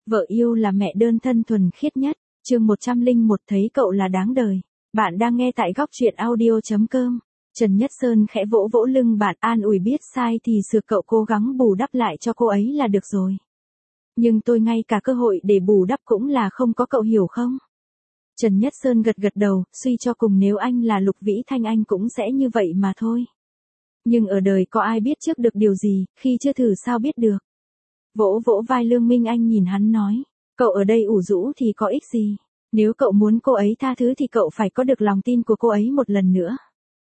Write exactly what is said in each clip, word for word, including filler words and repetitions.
Vợ yêu là mẹ đơn thân thuần khiết nhất. Chương một trăm lẻ một thấy cậu là đáng đời. Bạn đang nghe tại góc truyện audio chấm com. Trần Nhất Sơn khẽ vỗ vỗ lưng bạn, an ủi biết sai thì sửa, cậu cố gắng bù đắp lại cho cô ấy là được rồi. Nhưng tôi ngay cả cơ hội để bù đắp cũng là không có, cậu hiểu không? Trần Nhất Sơn gật gật đầu, suy cho cùng nếu anh là Lục Vĩ Thanh anh cũng sẽ như vậy mà thôi. Nhưng ở đời có ai biết trước được điều gì, khi chưa thử sao biết được. Vỗ vỗ vai Lương Minh Anh nhìn hắn nói, cậu ở đây ủ rũ thì có ích gì, nếu cậu muốn cô ấy tha thứ thì cậu phải có được lòng tin của cô ấy một lần nữa.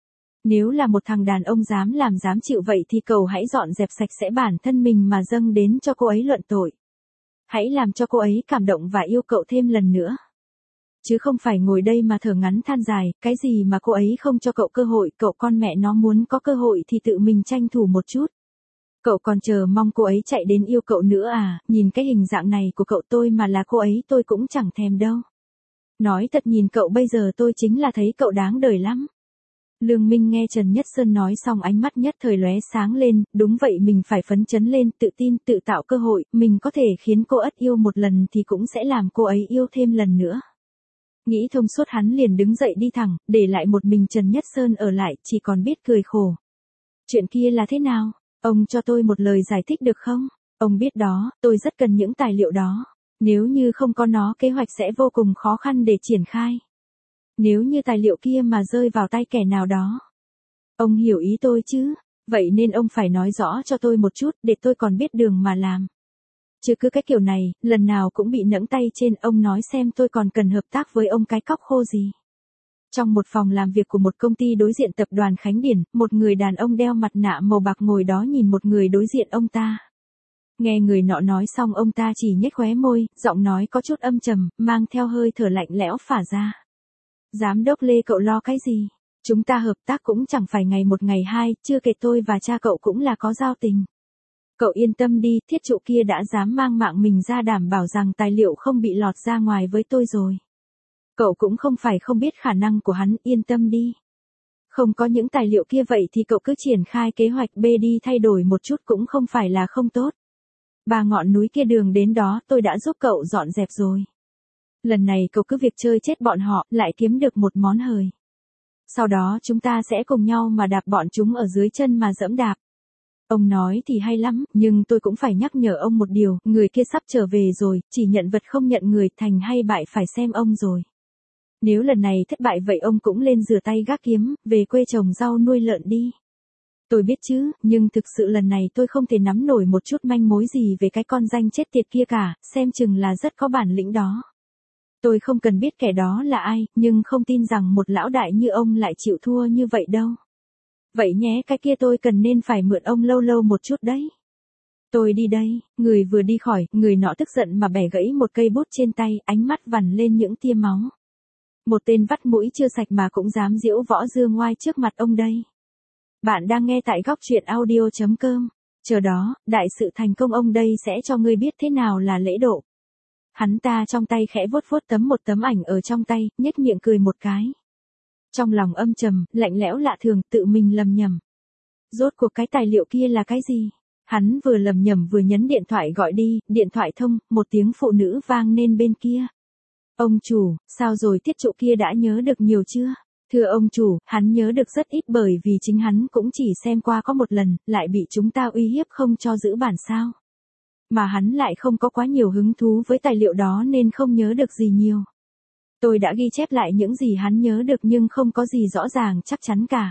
Nếu là một thằng đàn ông dám làm dám chịu vậy thì cậu hãy dọn dẹp sạch sẽ bản thân mình mà dâng đến cho cô ấy luận tội. Hãy làm cho cô ấy cảm động và yêu cậu thêm lần nữa. Chứ không phải ngồi đây mà thở ngắn than dài, cái gì mà cô ấy không cho cậu cơ hội, cậu con mẹ nó muốn có cơ hội thì tự mình tranh thủ một chút. Cậu còn chờ mong cô ấy chạy đến yêu cậu nữa à, nhìn cái hình dạng này của cậu tôi mà là cô ấy tôi cũng chẳng thèm đâu. Nói thật nhìn cậu bây giờ tôi chính là thấy cậu đáng đời lắm. Lương Minh nghe Trần Nhất Sơn nói xong ánh mắt nhất thời lóe sáng lên, đúng vậy mình phải phấn chấn lên, tự tin, tự tạo cơ hội, mình có thể khiến cô ất yêu một lần thì cũng sẽ làm cô ấy yêu thêm lần nữa. Nghĩ thông suốt hắn liền đứng dậy đi thẳng, để lại một mình Trần Nhất Sơn ở lại, chỉ còn biết cười khổ. Chuyện kia là thế nào? Ông cho tôi một lời giải thích được không? Ông biết đó, tôi rất cần những tài liệu đó. Nếu như không có nó kế hoạch sẽ vô cùng khó khăn để triển khai. Nếu như tài liệu kia mà rơi vào tay kẻ nào đó. Ông hiểu ý tôi chứ? Vậy nên ông phải nói rõ cho tôi một chút để tôi còn biết đường mà làm. Chứ cứ cái kiểu này, lần nào cũng bị nẫng tay trên, ông nói xem tôi còn cần hợp tác với ông cái cóc khô gì. Trong một phòng làm việc của một công ty đối diện tập đoàn Khánh Điển, một người đàn ông đeo mặt nạ màu bạc ngồi đó nhìn một người đối diện ông ta. Nghe người nọ nói xong ông ta chỉ nhếch khóe môi, giọng nói có chút âm trầm, mang theo hơi thở lạnh lẽo phả ra. Giám đốc Lê cậu lo cái gì? Chúng ta hợp tác cũng chẳng phải ngày một ngày hai, chưa kể tôi và cha cậu cũng là có giao tình. Cậu yên tâm đi, thiết trụ kia đã dám mang mạng mình ra đảm bảo rằng tài liệu không bị lọt ra ngoài với tôi rồi. Cậu cũng không phải không biết khả năng của hắn, yên tâm đi. Không có những tài liệu kia vậy thì cậu cứ triển khai kế hoạch B đi, thay đổi một chút cũng không phải là không tốt. Ba ngọn núi kia đường đến đó tôi đã giúp cậu dọn dẹp rồi. Lần này cậu cứ việc chơi chết bọn họ, lại kiếm được một món hời. Sau đó chúng ta sẽ cùng nhau mà đạp bọn chúng ở dưới chân mà dẫm đạp. Ông nói thì hay lắm, nhưng tôi cũng phải nhắc nhở ông một điều, người kia sắp trở về rồi, chỉ nhận vật không nhận người, thành hay bại phải xem ông rồi. Nếu lần này thất bại vậy ông cũng lên rửa tay gác kiếm, về quê trồng rau nuôi lợn đi. Tôi biết chứ, nhưng thực sự lần này tôi không thể nắm nổi một chút manh mối gì về cái con danh chết tiệt kia cả, xem chừng là rất có bản lĩnh đó. Tôi không cần biết kẻ đó là ai, nhưng không tin rằng một lão đại như ông lại chịu thua như vậy đâu. Vậy nhé, cái kia tôi cần nên phải mượn ông lâu lâu một chút đấy. Tôi đi đây, người vừa đi khỏi, người nọ tức giận mà bẻ gãy một cây bút trên tay, ánh mắt vằn lên những tia máu. Một tên vắt mũi chưa sạch mà cũng dám giễu võ dương ngoai trước mặt ông đây. Bạn đang nghe tại góc truyện audio chấm com. Chờ đó, đại sự thành công ông đây sẽ cho ngươi biết thế nào là lễ độ. Hắn ta trong tay khẽ vuốt vuốt tấm một tấm ảnh ở trong tay, nhếch miệng cười một cái. Trong lòng âm trầm, lạnh lẽo lạ thường, tự mình lầm nhầm. Rốt cuộc cái tài liệu kia là cái gì? Hắn vừa lầm nhầm vừa nhấn điện thoại gọi đi, điện thoại thông, một tiếng phụ nữ vang lên bên kia. Ông chủ, sao rồi, tiết trụ kia đã nhớ được nhiều chưa? Thưa ông chủ, hắn nhớ được rất ít bởi vì chính hắn cũng chỉ xem qua có một lần, lại bị chúng ta uy hiếp không cho giữ bản sao. Mà hắn lại không có quá nhiều hứng thú với tài liệu đó nên không nhớ được gì nhiều. Tôi đã ghi chép lại những gì hắn nhớ được nhưng không có gì rõ ràng chắc chắn cả.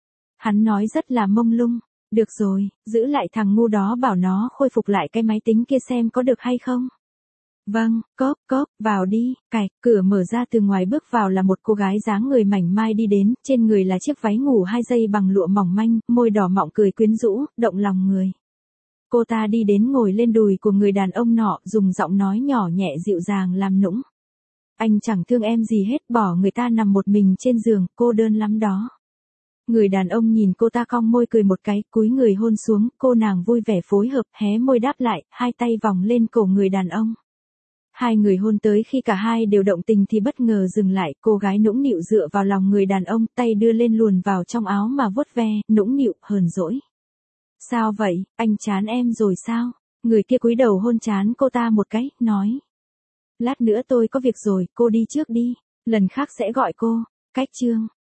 Hắn nói rất là mông lung. Được rồi, giữ lại thằng ngu đó bảo nó khôi phục lại cái máy tính kia xem có được hay không. Vâng, cốp cốp, vào đi, cạch, cửa mở ra từ ngoài bước vào là một cô gái dáng người mảnh mai đi đến, trên người là chiếc váy ngủ hai dây bằng lụa mỏng manh, môi đỏ mọng cười quyến rũ, động lòng người. Cô ta đi đến ngồi lên đùi của người đàn ông nọ, dùng giọng nói nhỏ nhẹ dịu dàng làm nũng. Anh chẳng thương em gì hết, bỏ người ta nằm một mình trên giường, cô đơn lắm đó. Người đàn ông nhìn cô ta cong môi cười một cái, cúi người hôn xuống, cô nàng vui vẻ phối hợp, hé môi đáp lại, hai tay vòng lên cổ người đàn ông. Hai người hôn tới khi cả hai đều động tình thì bất ngờ dừng lại, cô gái nũng nịu dựa vào lòng người đàn ông, tay đưa lên luồn vào trong áo mà vuốt ve, nũng nịu, hờn dỗi. Sao vậy, anh chán em rồi sao? Người kia cúi đầu hôn trán cô ta một cái, nói. Lát nữa tôi có việc rồi, cô đi trước đi, lần khác sẽ gọi cô. Cách chương.